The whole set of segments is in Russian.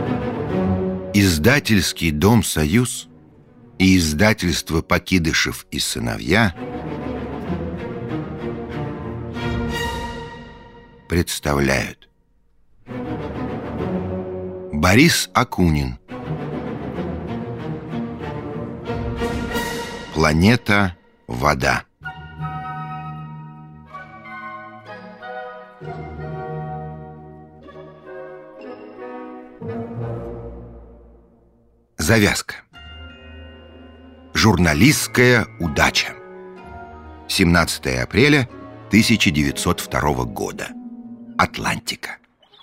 Издательский дом «Союз» и издательство «Покидышев и сыновья» представляют. Борис Акунин. Планета Вода. Завязка. Журналистская удача. 17 апреля 1902 года. Атлантика.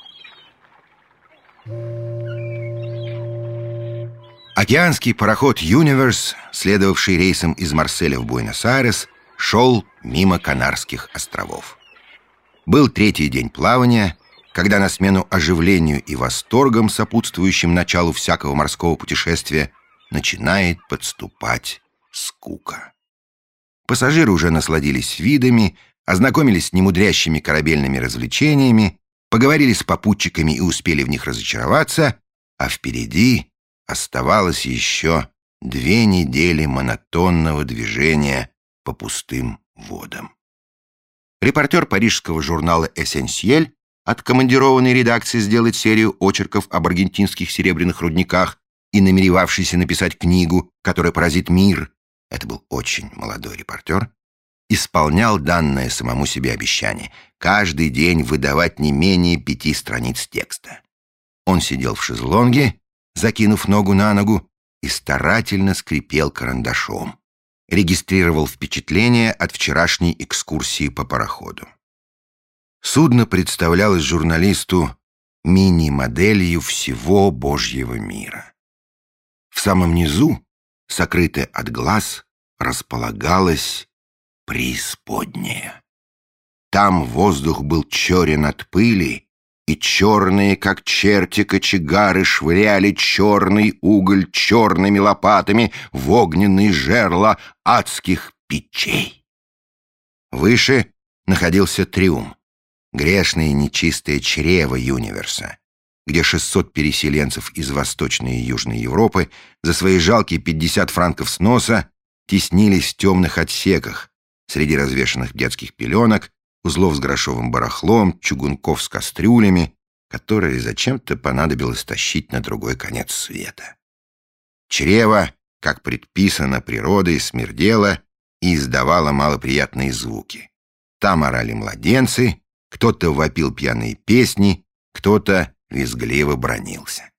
Океанский пароход «Юниверс», следовавший рейсом из Марселя в Буэнос-Айрес, шел мимо Канарских островов. Был третий день плавания, когда на смену оживлению и восторгам, сопутствующим началу всякого морского путешествия, начинает подступать скука. Пассажиры уже насладились видами, ознакомились с немудрящими корабельными развлечениями, поговорили с попутчиками и успели в них разочароваться, а впереди оставалось еще 2 недели монотонного движения по пустым водам. Репортер парижского журнала «Эссенсьель», откомандированный редакцией сделать серию очерков об аргентинских серебряных рудниках и намеревавшийся написать книгу, которая поразит мир, это был очень молодой репортер, исполнял данное самому себе обещание каждый день выдавать не менее 5 страниц текста. Он сидел в шезлонге, закинув ногу на ногу, и старательно скрипел карандашом, регистрировал впечатления от вчерашней экскурсии по пароходу. Судно представлялось журналисту мини-моделью всего Божьего мира. В самом низу, сокрытая от глаз, располагалась преисподняя. Там воздух был черен от пыли, и черные, как черти, кочегары швыряли черный уголь черными лопатами в огненные жерла адских печей. Выше находился трюм, грешное и нечистое чрево Юниверса, где 600 переселенцев из Восточной и Южной Европы за свои жалкие 50 франков сноса теснились в темных отсеках среди развешанных детских пеленок, узлов с грошовым барахлом, чугунков с кастрюлями, которые зачем-то понадобилось тащить на другой конец света. Чрево, как предписано природой, смердело и издавало малоприятные звуки. Там орали младенцы, кто-то вопил пьяные песни, кто-то визгливо бранился.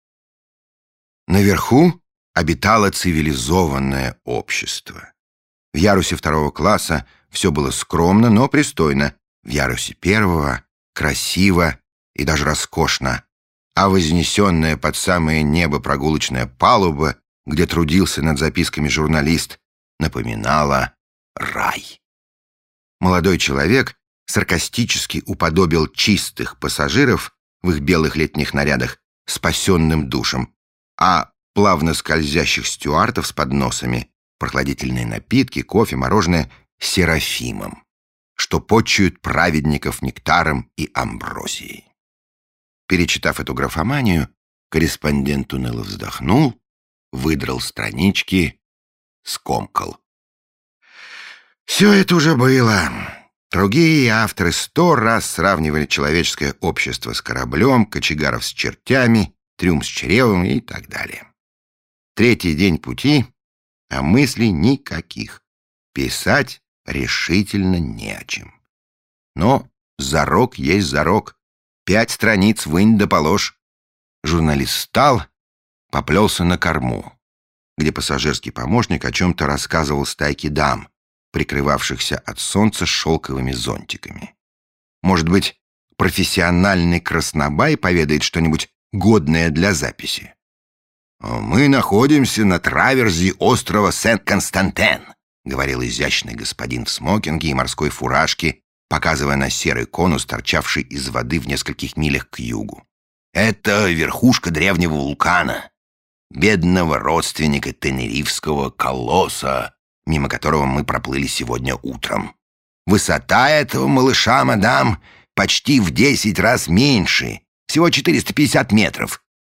Наверху обитало цивилизованное общество. В ярусе 2 класса все было скромно, но пристойно, в ярусе 1 красиво и даже роскошно, а вознесенная под самое небо прогулочная палуба, где трудился над записками журналист, напоминала рай. Молодой человек саркастически уподобил чистых пассажиров в их белых летних нарядах спасенным душем, а плавно скользящих стюардов с подносами, прохладительные напитки, кофе, мороженое — серафимом, что почуют праведников нектаром и амброзией. Перечитав эту графоманию, корреспондент уныло вздохнул, выдрал странички, скомкал. Все это уже было. Другие авторы 100 раз сравнивали человеческое общество с кораблем, кочегаров с чертями, трюм с чревом и так далее. 3-й день пути, а мыслей никаких. Писать решительно не о чем. Но зарок есть зарок. 5 страниц вынь да положь. Журналист встал, поплелся на корму, где пассажирский помощник о чем-то рассказывал стайке дам, прикрывавшихся от солнца шелковыми зонтиками. Может быть, профессиональный краснобай поведает что-нибудь годное для записи. «Мы находимся на траверзе острова Сен-Константен», — говорил изящный господин в смокинге и морской фуражке, показывая на серый конус, торчавший из воды в нескольких милях к югу. «Это верхушка древнего вулкана, бедного родственника тенерифского колосса, мимо которого мы проплыли сегодня утром. Высота этого малыша, мадам, почти в 10 раз меньше, всего 450 метров,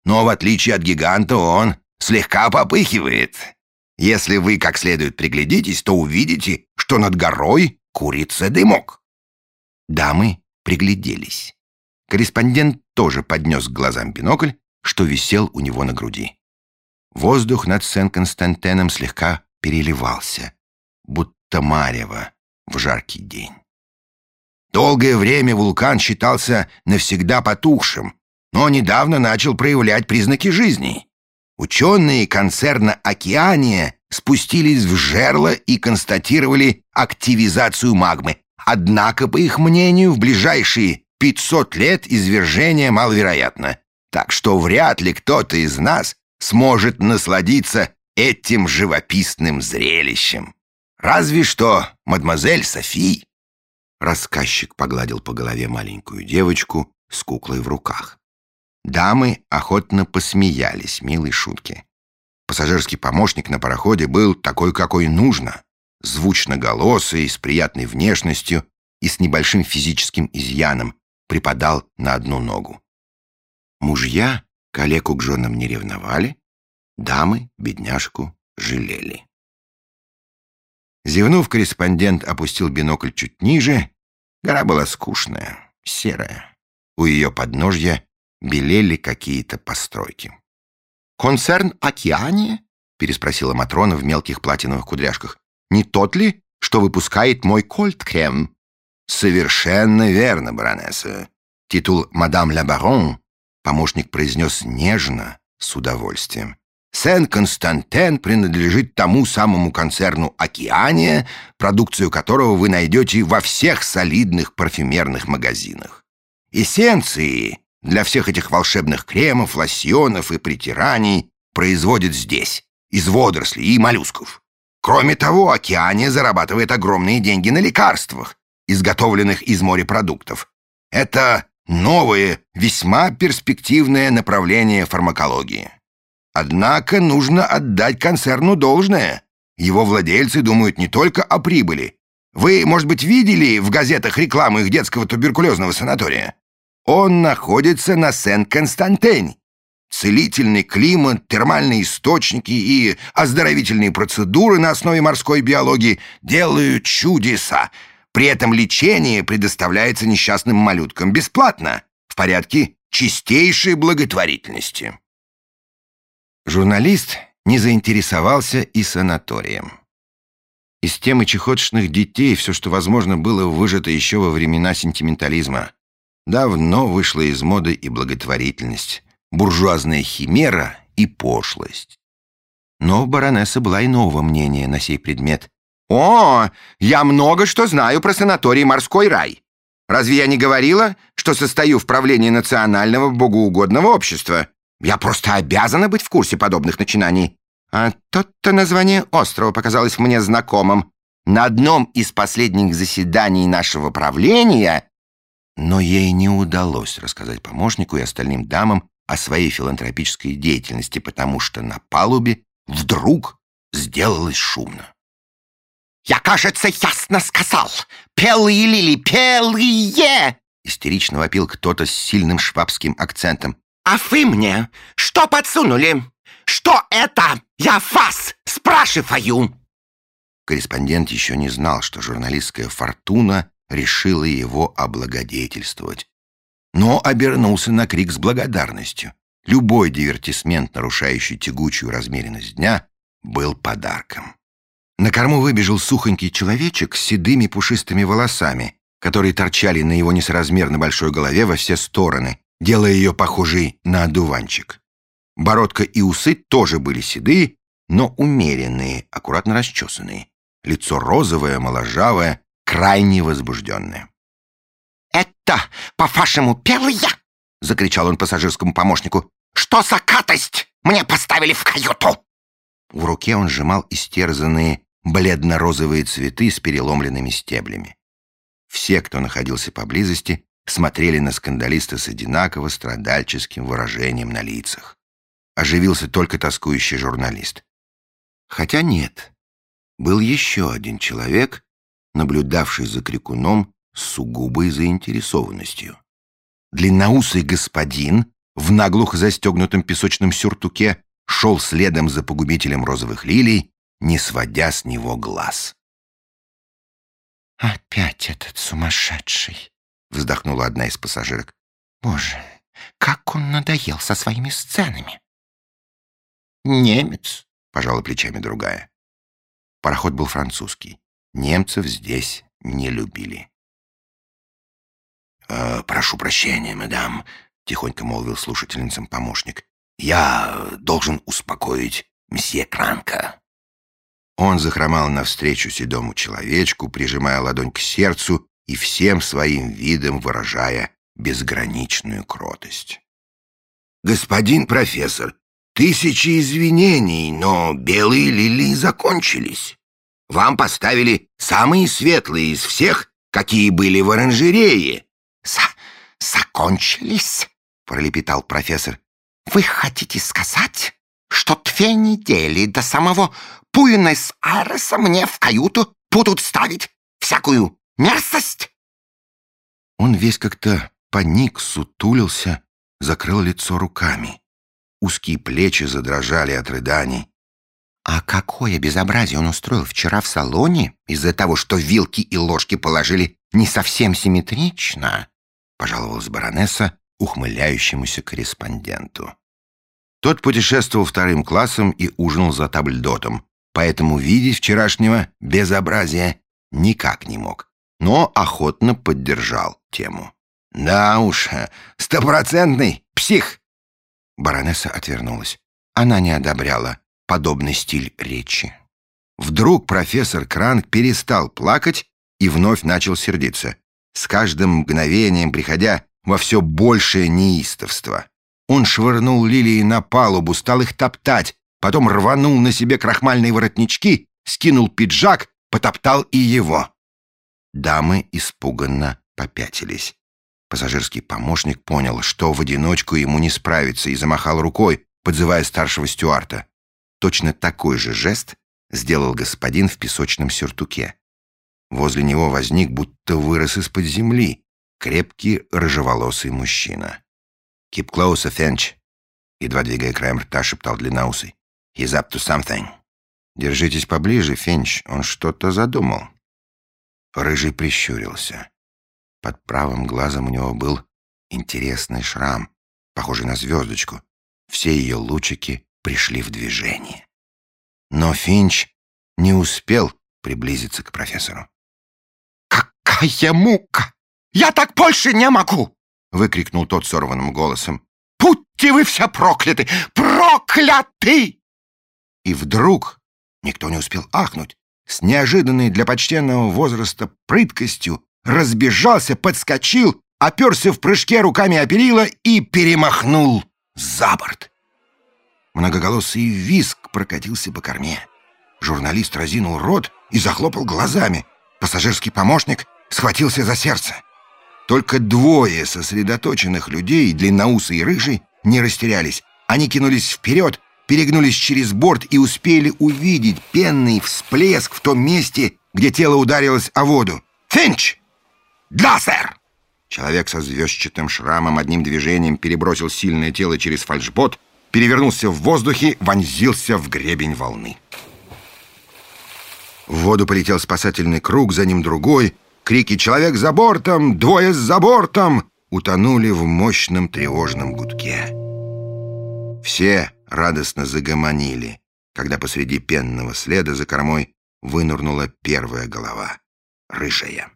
но в отличие от гиганта он слегка попыхивает. Если вы как следует приглядитесь, то увидите, что над горой курица дымок». Дамы пригляделись. Корреспондент тоже поднес к глазам бинокль, что висел у него на груди. Воздух над Сен-Константином слегка переливался, будто марево в жаркий день. Долгое время вулкан считался навсегда потухшим, но недавно начал проявлять признаки жизни. Ученые концерна «Океания» спустились в жерло и констатировали активизацию магмы. Однако, по их мнению, в ближайшие 500 лет извержение маловероятно. Так что вряд ли кто-то из нас сможет насладиться этим живописным зрелищем. Разве что мадемуазель Софи. Рассказчик погладил по голове маленькую девочку с куклой в руках. Дамы охотно посмеялись милой шутке. Пассажирский помощник на пароходе был такой, какой нужно. Звучноголосый, с приятной внешностью и с небольшим физическим изъяном, припадал на одну ногу. Мужья калеку к женам не ревновали, дамы бедняжку жалели. Зевнув, корреспондент опустил бинокль чуть ниже. Гора была скучная, серая. У ее подножья белели какие-то постройки. «Концерн «Океания»?» — переспросила Матрона в мелких платиновых кудряшках. «Не тот ли, что выпускает мой кольт-крем?» «Совершенно верно, баронесса. Титул «Мадам ля Барон» помощник произнес нежно, с удовольствием. Сен-Константин принадлежит тому самому концерну «Океания», продукцию которого вы найдете во всех солидных парфюмерных магазинах. Эссенции для всех этих волшебных кремов, лосьонов и притираний производят здесь, из водорослей и моллюсков. Кроме того, «Океания» зарабатывает огромные деньги на лекарствах, изготовленных из морепродуктов. Это новое, весьма перспективное направление фармакологии. Однако нужно отдать концерну должное. Его владельцы думают не только о прибыли. Вы, может быть, видели в газетах рекламу их детского туберкулезного санатория? Он находится на Сен-Константине. Целительный климат, термальные источники и оздоровительные процедуры на основе морской биологии делают чудеса. При этом лечение предоставляется несчастным малюткам бесплатно, в порядке чистейшей благотворительности. Журналист не заинтересовался и санаторием. Из темы чахоточных детей все, что возможно, было выжато еще во времена сентиментализма. Давно вышла из моды и благотворительность, буржуазная химера и пошлость. Но баронесса была иного мнения на сей предмет. «О, я много что знаю про санаторий «Морской рай». Разве я не говорила, что состою в правлении Национального богоугодного общества? Я просто обязана быть в курсе подобных начинаний. А тот-то название острова показалось мне знакомым. На одном из последних заседаний нашего правления...» Но ей не удалось рассказать помощнику и остальным дамам о своей филантропической деятельности, потому что на палубе вдруг сделалось шумно. «Я, кажется, ясно сказал! Белые лилии, белые!» истерично вопил кто-то с сильным швабским акцентом. «А вы мне что подсунули? Что это? Я вас спрашиваю!» Корреспондент еще не знал, что журналистская фортуна решила его облагодетельствовать. Но обернулся на крик с благодарностью. Любой дивертисмент, нарушающий тягучую размеренность дня, был подарком. На корму выбежал сухонький человечек с седыми пушистыми волосами, которые торчали на его несоразмерно большой голове во все стороны, делая ее похожей на одуванчик. Бородка и усы тоже были седые, но умеренные, аккуратно расчесанные. Лицо розовое, моложавое, крайне возбужденное. «Это, по-вашему, белые?» — закричал он пассажирскому помощнику. «Что за катость мне поставили в каюту?» В руке он сжимал истерзанные бледно-розовые цветы с переломленными стеблями. Все, кто находился поблизости, смотрели на скандалиста с одинаково страдальческим выражением на лицах. Оживился только тоскующий журналист. Хотя нет, был еще один человек, наблюдавший за крикуном с сугубой заинтересованностью. Длинноусый господин в наглухо застегнутом песочном сюртуке, шел следом за погубителем розовых лилий, не сводя с него глаз. «Опять этот сумасшедший!» — вздохнула одна из пассажирок. «Боже, как он надоел со своими сценами!» «Немец», — пожала плечами другая. Пароход был французский. Немцев здесь не любили. «Прошу прощения, мадам», — тихонько молвил слушательницам помощник. «Я должен успокоить мсье Кранка». Он захромал навстречу седому человечку, прижимая ладонь к сердцу и всем своим видом выражая безграничную кротость. «Господин профессор, тысячи извинений, но белые лилии закончились. Вам поставили самые светлые из всех, какие были в оранжерее». «Закончились?» — пролепетал профессор. «Вы хотите сказать, что 2 недели до самого Буэнос-Айреса мне в каюту будут ставить всякую мерзость?» Он весь как-то поник, сутулился, закрыл лицо руками. Узкие плечи задрожали от рыданий. «А какое безобразие он устроил вчера в салоне из-за того, что вилки и ложки положили не совсем симметрично?» — пожаловалась баронесса ухмыляющемуся корреспонденту. Тот путешествовал 2-м классом и ужинал за табльдотом, поэтому видеть вчерашнего безобразия никак не мог, но охотно поддержал тему. «Да уж, 100% псих!» Баронесса отвернулась. Она не одобряла подобный стиль речи. Вдруг профессор Кранк перестал плакать и вновь начал сердиться, с каждым мгновением приходя во все большее неистовство. Он швырнул лилии на палубу, стал их топтать, потом рванул на себе крахмальные воротнички, скинул пиджак, потоптал и его. Дамы испуганно попятились. Пассажирский помощник понял, что в одиночку ему не справиться, и замахал рукой, подзывая старшего стюарта. Точно такой же жест сделал господин в песочном сюртуке. Возле него возник, будто вырос из-под земли, крепкий рыжеволосый мужчина. «Keep closer, Финч», — едва двигая краем рта, шептал длинноусый. «He's up to something». «Держитесь поближе, Финч, он что-то задумал». Рыжий прищурился. Под правым глазом у него был интересный шрам, похожий на звездочку. Все ее лучики пришли в движение. Но Финч не успел приблизиться к профессору. «Какая мука! Я так больше не могу!» — выкрикнул тот сорванным голосом. «Будьте вы все прокляты! Прокляты!» И вдруг, никто не успел ахнуть, с неожиданной для почтенного возраста прыткостью разбежался, подскочил, оперся в прыжке руками о перила и перемахнул за борт. Многоголосый визг прокатился по корме. Журналист разинул рот и захлопал глазами. Пассажирский помощник схватился за сердце. Только 2 сосредоточенных людей, длинноусый и рыжий, не растерялись. Они кинулись вперед, перегнулись через борт и успели увидеть пенный всплеск в том месте, где тело ударилось о воду. «Финч!» «Да, сэр!» Человек со звездчатым шрамом одним движением перебросил сильное тело через фальшбот, перевернулся в воздухе, вонзился в гребень волны. В воду полетел спасательный круг, за ним другой. Крики «Человек за бортом! 2 за бортом!» утонули в мощном тревожном гудке. Все радостно загомонили, когда посреди пенного следа за кормой вынырнула первая голова — рыжая.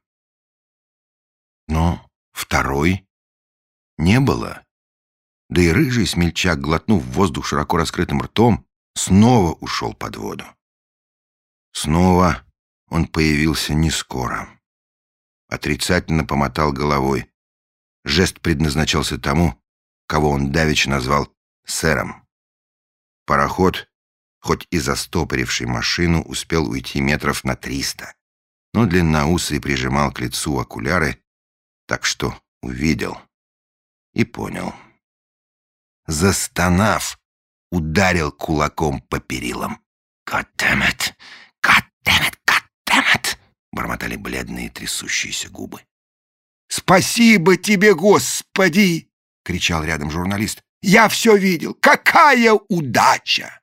Но 2-й не было. Да и рыжий смельчак, глотнув воздух широко раскрытым ртом, снова ушел под воду. Снова он появился не скоро. Отрицательно помотал головой. Жест предназначался тому, кого он давеча назвал сэром. Пароход, хоть и застопоривший машину, успел уйти метров на 300, но длинноусый прижимал к лицу окуляры, так что увидел и понял. Застонав, ударил кулаком по перилам. «God damn it! God damn it! God damn it!» бормотали бледные трясущиеся губы. «Спасибо тебе, Господи!» — кричал рядом журналист. Я все видел. Какая удача!